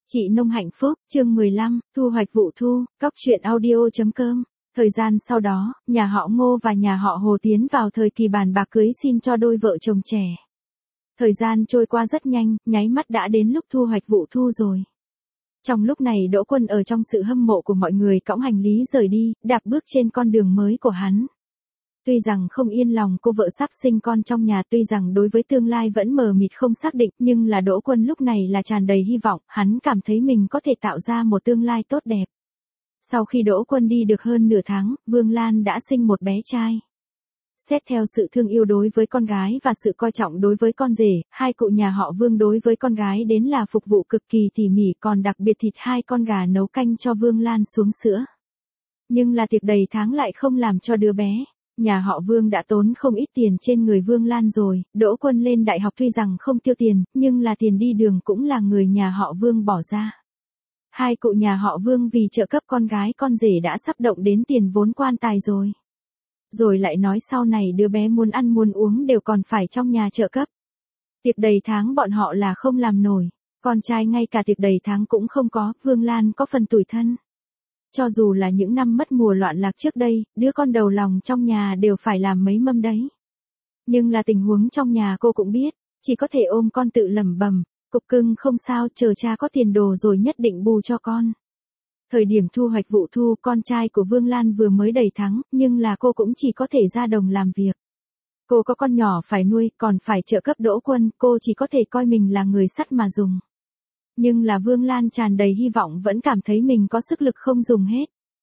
Chị nông hạnh phúc, chương 15, thu hoạch vụ thu, cóc truyện audio.com. Thời gian sau đó, nhà họ Ngô và nhà họ Hồ tiến vào thời kỳ bàn bạc cưới xin cho đôi vợ chồng trẻ. Thời gian trôi qua rất nhanh, nháy mắt đã đến lúc thu hoạch vụ thu rồi. Trong lúc này Đỗ Quân ở trong sự hâm mộ của mọi người cõng hành lý rời đi, đạp bước trên con đường mới của hắn. Tuy rằng không yên lòng cô vợ sắp sinh con trong nhà, tuy rằng đối với tương lai vẫn mờ mịt không xác định, nhưng là Đỗ Quân lúc này là tràn đầy hy vọng, hắn cảm thấy mình có thể tạo ra một tương lai tốt đẹp. Sau khi Đỗ Quân đi được hơn nửa tháng, Vương Lan đã sinh một bé trai. Xét theo sự thương yêu đối với con gái và sự coi trọng đối với con rể, hai cụ nhà họ Vương đối với con gái đến là phục vụ cực kỳ tỉ mỉ, còn đặc biệt thịt hai con gà nấu canh cho Vương Lan xuống sữa. Nhưng là tiệc đầy tháng lại không làm cho đứa bé. Nhà họ Vương đã tốn không ít tiền trên người Vương Lan rồi, Đỗ Quân lên đại học tuy rằng không tiêu tiền, nhưng là tiền đi đường cũng là người nhà họ Vương bỏ ra. Hai cụ nhà họ Vương vì trợ cấp con gái con rể đã sắp động đến tiền vốn quan tài rồi. Rồi lại nói sau này đứa bé muốn ăn muốn uống đều còn phải trong nhà trợ cấp. Tiệc đầy tháng bọn họ là không làm nổi, con trai ngay cả tiệc đầy tháng cũng không có, Vương Lan có phần tủi thân. Cho dù là những năm mất mùa loạn lạc trước đây, đứa con đầu lòng trong nhà đều phải làm mấy mâm đấy. Nhưng là tình huống trong nhà cô cũng biết, chỉ có thể ôm con tự lẩm bẩm, cục cưng không sao, chờ cha có tiền đồ rồi nhất định bù cho con. Thời điểm thu hoạch vụ thu, con trai của Vương Lan vừa mới đầy tháng, nhưng là cô cũng chỉ có thể ra đồng làm việc. Cô có con nhỏ phải nuôi, còn phải trợ cấp Đỗ Quân, cô chỉ có thể coi mình là người sắt mà dùng. Nhưng là Vương Lan tràn đầy hy vọng vẫn cảm thấy mình có sức lực không dùng hết.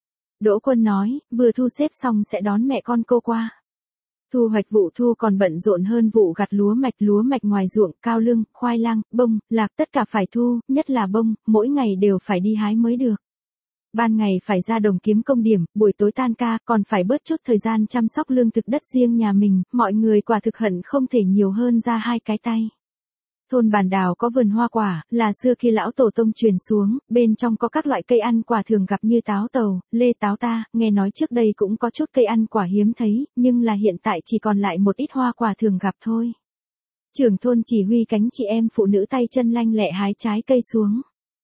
Đỗ Quân nói, vừa thu xếp xong sẽ đón mẹ con cô qua. Thu hoạch vụ thu còn bận rộn hơn vụ gặt lúa mạch ngoài ruộng, cao lương, khoai lang, bông, lạc tất cả phải thu, nhất là bông, mỗi ngày đều phải đi hái mới được. Ban ngày phải ra đồng kiếm công điểm, buổi tối tan ca, còn phải bớt chút thời gian chăm sóc lương thực đất riêng nhà mình, mọi người quả thực hận không thể nhiều hơn ra hai cái tay. Thôn Bàn Đào có vườn hoa quả, là xưa khi lão tổ tông truyền xuống, bên trong có các loại cây ăn quả thường gặp như táo tàu, lê táo ta, nghe nói trước đây cũng có chút cây ăn quả hiếm thấy, nhưng là hiện tại chỉ còn lại một ít hoa quả thường gặp thôi. Trưởng thôn chỉ huy cánh chị em phụ nữ tay chân lanh lẹ hái trái cây xuống.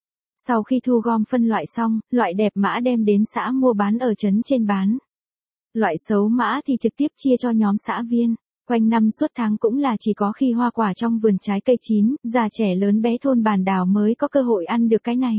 Sau khi thu gom phân loại xong, loại đẹp mã đem đến xã mua bán ở trấn trên bán. Loại xấu mã thì trực tiếp chia cho nhóm xã viên. Quanh năm suốt tháng cũng là chỉ có khi hoa quả trong vườn trái cây chín, già trẻ lớn bé thôn Bàn Đào mới có cơ hội ăn được cái này.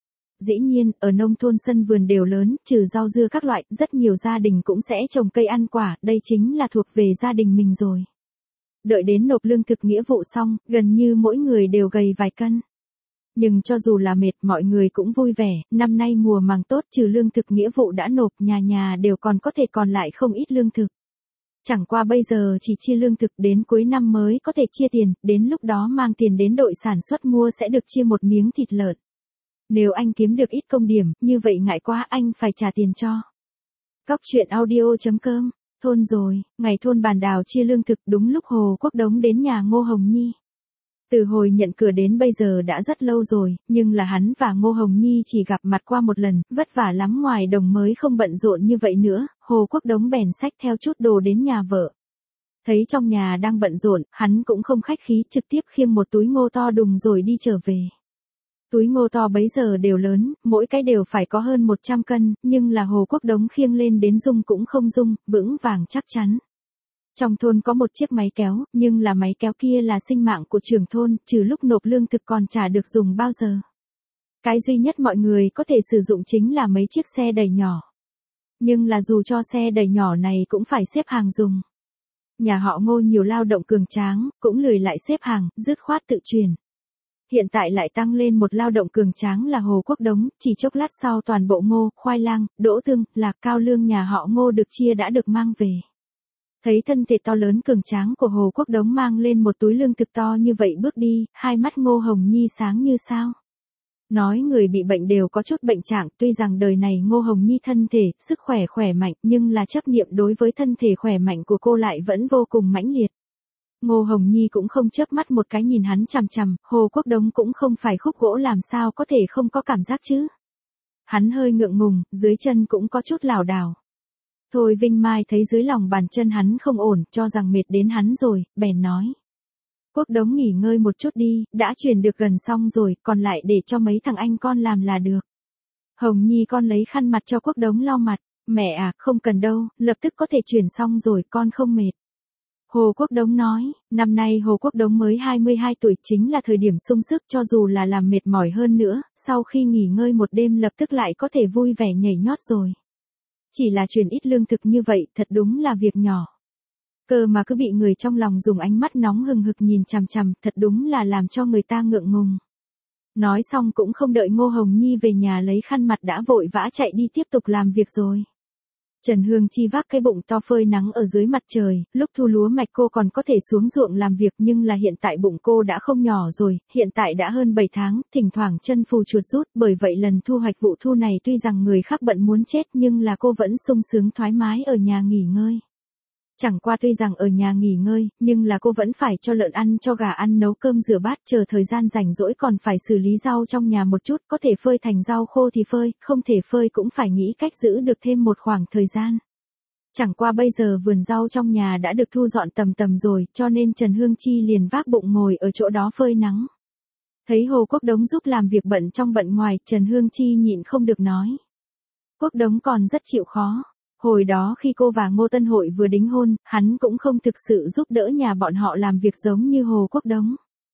Dĩ nhiên, ở nông thôn sân vườn đều lớn, trừ rau dưa các loại, rất nhiều gia đình cũng sẽ trồng cây ăn quả, đây chính là thuộc về gia đình mình rồi. Đợi đến nộp lương thực nghĩa vụ xong, gần như mỗi người đều gầy vài cân. Nhưng cho dù là mệt, mọi người cũng vui vẻ, năm nay mùa màng tốt, trừ lương thực nghĩa vụ đã nộp, nhà nhà đều còn có thể còn lại không ít lương thực. Chẳng qua bây giờ chỉ chia lương thực, đến cuối năm mới có thể chia tiền, đến lúc đó mang tiền đến đội sản xuất mua sẽ được chia một miếng thịt lợn. Nếu anh kiếm được ít công điểm, như vậy ngại quá anh phải trả tiền cho. Cóc truyện audio.com, thôn rồi, ngày thôn Bàn Đào chia lương thực đúng lúc Hồ Quốc Đống đến nhà Ngô Hồng Nhi. Từ hồi nhận cửa đến bây giờ đã rất lâu rồi, nhưng là hắn và Ngô Hồng Nhi chỉ gặp mặt qua một lần, vất vả lắm ngoài đồng mới không bận rộn như vậy nữa, Hồ Quốc Đống bèn xách theo chút đồ đến nhà vợ. Thấy trong nhà đang bận rộn, hắn cũng không khách khí, trực tiếp khiêng một túi ngô to đùng rồi đi trở về. Túi ngô to bấy giờ đều lớn, mỗi cái đều phải có hơn 100 cân, nhưng là Hồ Quốc Đống khiêng lên đến rung cũng không rung, vững vàng chắc chắn. Trong thôn có một chiếc máy kéo, nhưng là máy kéo kia là sinh mạng của trưởng thôn, trừ lúc nộp lương thực còn chả được dùng bao giờ. Cái duy nhất mọi người có thể sử dụng chính là mấy chiếc xe đẩy nhỏ. Nhưng là dù cho xe đẩy nhỏ này cũng phải xếp hàng dùng. Nhà họ Ngô nhiều lao động cường tráng, cũng lười lại xếp hàng, dứt khoát tự chuyển. Hiện tại lại tăng lên một lao động cường tráng là Hồ Quốc Đống, chỉ chốc lát sau toàn bộ ngô, khoai lang, đỗ tương, lạc, cao lương nhà họ Ngô được chia đã được mang về. Thấy thân thể to lớn cường tráng của Hồ Quốc Đống mang lên một túi lương thực to như vậy bước đi, hai mắt Ngô Hồng Nhi sáng như sao. Nói người bị bệnh đều có chút bệnh trạng, tuy rằng đời này Ngô Hồng Nhi thân thể, sức khỏe mạnh, nhưng là chấp niệm đối với thân thể khỏe mạnh của cô lại vẫn vô cùng mãnh liệt. Ngô Hồng Nhi cũng không chớp mắt một cái nhìn hắn chằm chằm, Hồ Quốc Đống cũng không phải khúc gỗ làm sao có thể không có cảm giác chứ. Hắn hơi ngượng ngùng, dưới chân cũng có chút lảo đảo. Thôi Vinh Mai thấy dưới lòng bàn chân hắn không ổn, cho rằng mệt đến hắn rồi, bèn nói. Quốc Đống nghỉ ngơi một chút đi, đã chuyển được gần xong rồi, còn lại để cho mấy thằng anh con làm là được. Hồng Nhi con lấy khăn mặt cho Quốc Đống lau mặt. Mẹ à, không cần đâu, lập tức có thể chuyển xong rồi, con không mệt. Hồ Quốc Đống nói, năm nay Hồ Quốc Đống mới 22 tuổi, chính là thời điểm sung sức, cho dù là làm mệt mỏi hơn nữa, sau khi nghỉ ngơi một đêm lập tức lại có thể vui vẻ nhảy nhót rồi. Chỉ là chuyển ít lương thực như vậy, thật đúng là việc nhỏ. Cơ mà cứ bị người trong lòng dùng ánh mắt nóng hừng hực nhìn chằm chằm, thật đúng là làm cho người ta ngượng ngùng. Nói xong cũng không đợi Ngô Hồng Nhi về nhà lấy khăn mặt đã vội vã chạy đi tiếp tục làm việc rồi. Trần Hương Chi vác cái bụng to phơi nắng ở dưới mặt trời, lúc thu lúa mạch cô còn có thể xuống ruộng làm việc, nhưng là hiện tại bụng cô đã không nhỏ rồi, hiện tại đã hơn 7 tháng, thỉnh thoảng chân phù chuột rút, bởi vậy lần thu hoạch vụ thu này tuy rằng người khác bận muốn chết nhưng là cô vẫn sung sướng thoải mái ở nhà nghỉ ngơi. Chẳng qua tuy rằng ở nhà nghỉ ngơi, nhưng là cô vẫn phải cho lợn ăn, cho gà ăn, nấu cơm rửa bát, chờ thời gian rảnh rỗi còn phải xử lý rau trong nhà một chút, có thể phơi thành rau khô thì phơi, không thể phơi cũng phải nghĩ cách giữ được thêm một khoảng thời gian. Chẳng qua bây giờ vườn rau trong nhà đã được thu dọn tầm tầm rồi, cho nên Trần Hương Chi liền vác bụng ngồi ở chỗ đó phơi nắng. Thấy Hồ Quốc Đống giúp làm việc bận trong bận ngoài, Trần Hương Chi nhịn không được nói. Quốc Đống còn rất chịu khó. Hồi đó khi cô và Ngô Tân Hội vừa đính hôn, hắn cũng không thực sự giúp đỡ nhà bọn họ làm việc giống như Hồ Quốc Đống.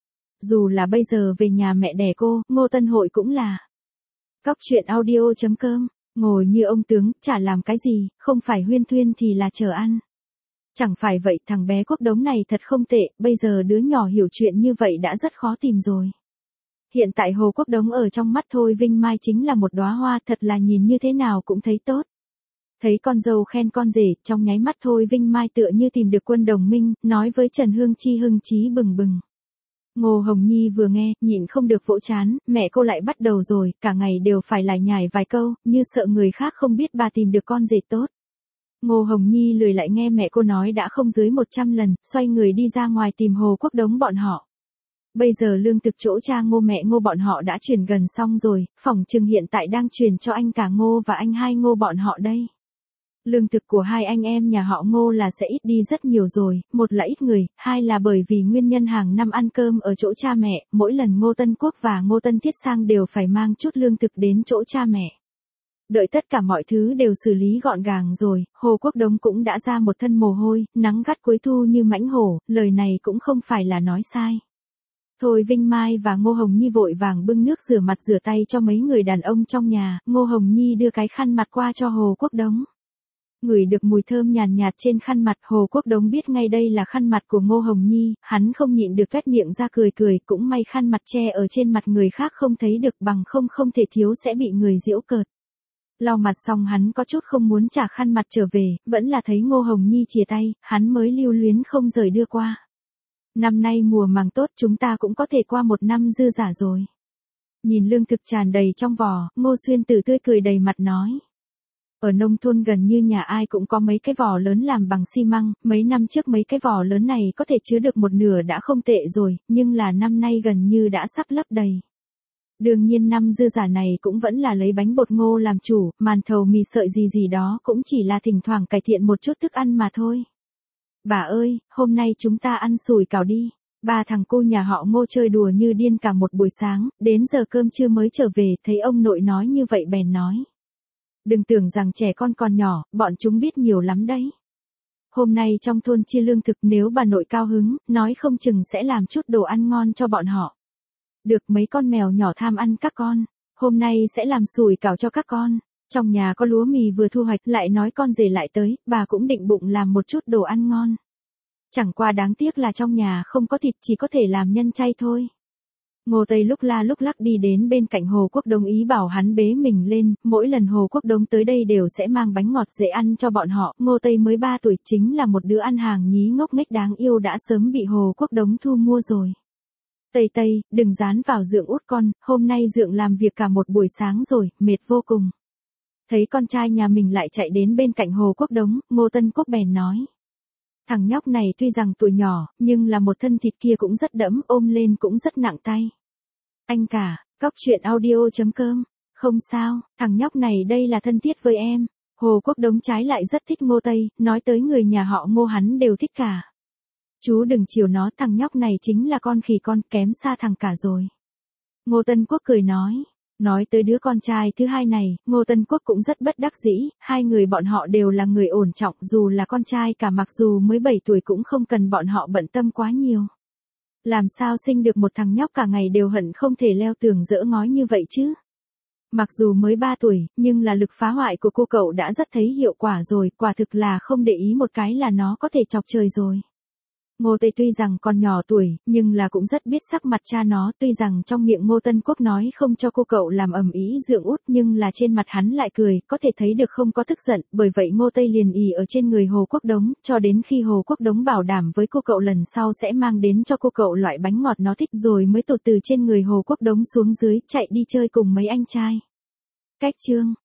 Dù là bây giờ về nhà mẹ đẻ cô, Ngô Tân Hội cũng là. Cóc truyện audio.com, ngồi như ông tướng, chả làm cái gì, không phải huyên thuyên thì là chờ ăn. Chẳng phải vậy, thằng bé Quốc Đống này thật không tệ, bây giờ đứa nhỏ hiểu chuyện như vậy đã rất khó tìm rồi. Hiện tại Hồ Quốc Đống ở trong mắt Thôi Vinh Mai chính là một đóa hoa, thật là nhìn như thế nào cũng thấy tốt. Thấy con dâu khen con rể, trong nháy mắt Thôi Vinh Mai tựa như tìm được quân đồng minh, nói với Trần Hương Chi hưng chí bừng bừng. Ngô Hồng Nhi vừa nghe, nhịn không được vỗ chán, mẹ cô lại bắt đầu rồi, cả ngày đều phải lải nhải vài câu, như sợ người khác không biết bà tìm được con rể tốt. Ngô Hồng Nhi lười lại nghe mẹ cô nói đã không dưới 100 lần, xoay người đi ra ngoài tìm Hồ Quốc Đống bọn họ. Bây giờ lương thực chỗ cha Ngô mẹ Ngô bọn họ đã chuyển gần xong rồi, phỏng chừng hiện tại đang chuyển cho anh cả Ngô và anh hai Ngô bọn họ đây. Lương thực của hai anh em nhà họ Ngô là sẽ ít đi rất nhiều rồi, một là ít người, hai là bởi vì nguyên nhân hàng năm ăn cơm ở chỗ cha mẹ, mỗi lần Ngô Tân Quốc và Ngô Tân Thiết Sang đều phải mang chút lương thực đến chỗ cha mẹ. Đợi tất cả mọi thứ đều xử lý gọn gàng rồi, Hồ Quốc Đống cũng đã ra một thân mồ hôi, nắng gắt cuối thu như mãnh hổ, lời này cũng không phải là nói sai. Thôi Vinh Mai và Ngô Hồng Nhi vội vàng bưng nước rửa mặt rửa tay cho mấy người đàn ông trong nhà, Ngô Hồng Nhi đưa cái khăn mặt qua cho Hồ Quốc Đống. Ngửi được mùi thơm nhàn nhạt trên khăn mặt, Hồ Quốc Đống biết ngay đây là khăn mặt của Ngô Hồng Nhi, hắn không nhịn được toét miệng ra cười cười, cũng may khăn mặt che ở trên mặt người khác không thấy được, bằng không thể thiếu sẽ bị người giễu cợt. Lau mặt xong hắn có chút không muốn trả khăn mặt trở về, vẫn là thấy Ngô Hồng Nhi chìa tay, hắn mới lưu luyến không rời đưa qua. Năm nay mùa màng tốt, chúng ta cũng có thể qua một năm dư giả rồi. Nhìn lương thực tràn đầy trong vò, Ngô Xuyên Tử tươi cười đầy mặt nói. Ở nông thôn gần như nhà ai cũng có mấy cái vò lớn làm bằng xi măng, mấy năm trước mấy cái vò lớn này có thể chứa được một nửa đã không tệ rồi, nhưng là năm nay gần như đã sắp lấp đầy. Đương nhiên năm dư giả này cũng vẫn là lấy bánh bột ngô làm chủ, màn thầu mì sợi gì đó cũng chỉ là thỉnh thoảng cải thiện một chút thức ăn mà thôi. Bà ơi, hôm nay chúng ta ăn sủi cảo đi. Ba thằng cu nhà họ Ngô chơi đùa như điên cả một buổi sáng, đến giờ cơm trưa mới trở về, thấy ông nội nói như vậy bèn nói. Đừng tưởng rằng trẻ con còn nhỏ, bọn chúng biết nhiều lắm đấy. Hôm nay trong thôn chia lương thực, nếu bà nội cao hứng, nói không chừng sẽ làm chút đồ ăn ngon cho bọn họ. Được, mấy con mèo nhỏ tham ăn các con, hôm nay sẽ làm sủi cảo cho các con. Trong nhà có lúa mì vừa thu hoạch, lại nói con rể lại tới, bà cũng định bụng làm một chút đồ ăn ngon. Chẳng qua đáng tiếc là trong nhà không có thịt, chỉ có thể làm nhân chay thôi. Ngô Tây lúc la lúc lắc đi đến bên cạnh Hồ Quốc Đống ý bảo hắn bế mình lên, mỗi lần Hồ Quốc Đống tới đây đều sẽ mang bánh ngọt dễ ăn cho bọn họ. Ngô Tây mới 3 tuổi, chính là một đứa ăn hàng nhí ngốc nghếch đáng yêu, đã sớm bị Hồ Quốc Đống thu mua rồi. Tây Tây, đừng dán vào Dượng út con, hôm nay Dượng làm việc cả một buổi sáng rồi, mệt vô cùng. Thấy con trai nhà mình lại chạy đến bên cạnh Hồ Quốc Đống, Ngô Tân Quốc bèn nói. Thằng nhóc này tuy rằng tuổi nhỏ, nhưng là một thân thịt kia cũng rất đẫm, ôm lên cũng rất nặng tay. Anh cả, cóc truyện audio.com, không sao, thằng nhóc này đây là thân thiết với em. Hồ Quốc Đống trái lại rất thích Ngô Tây, nói tới người nhà họ Ngô hắn đều thích cả. Chú đừng chiều nó, thằng nhóc này chính là con khỉ con, kém xa thằng cả rồi. Ngô Tân Quốc cười nói. Nói tới đứa con trai thứ hai này, Ngô Tân Quốc cũng rất bất đắc dĩ, hai người bọn họ đều là người ổn trọng, dù là con trai cả mặc dù mới 7 tuổi cũng không cần bọn họ bận tâm quá nhiều. Làm sao sinh được một thằng nhóc cả ngày đều hận không thể leo tường dỡ ngói như vậy chứ? Mặc dù mới 3 tuổi, nhưng là lực phá hoại của cô cậu đã rất thấy hiệu quả rồi, quả thực là không để ý một cái là nó có thể chọc trời rồi. Ngô Tây tuy rằng còn nhỏ tuổi, nhưng là cũng rất biết sắc mặt cha nó, tuy rằng trong miệng Ngô Tân Quốc nói không cho cô cậu làm ầm ĩ dượng út, nhưng là trên mặt hắn lại cười, có thể thấy được không có tức giận, bởi vậy Ngô Tây liền ì ở trên người Hồ Quốc Đống, cho đến khi Hồ Quốc Đống bảo đảm với cô cậu lần sau sẽ mang đến cho cô cậu loại bánh ngọt nó thích rồi mới tụt từ trên người Hồ Quốc Đống xuống dưới, chạy đi chơi cùng mấy anh trai. Cách chương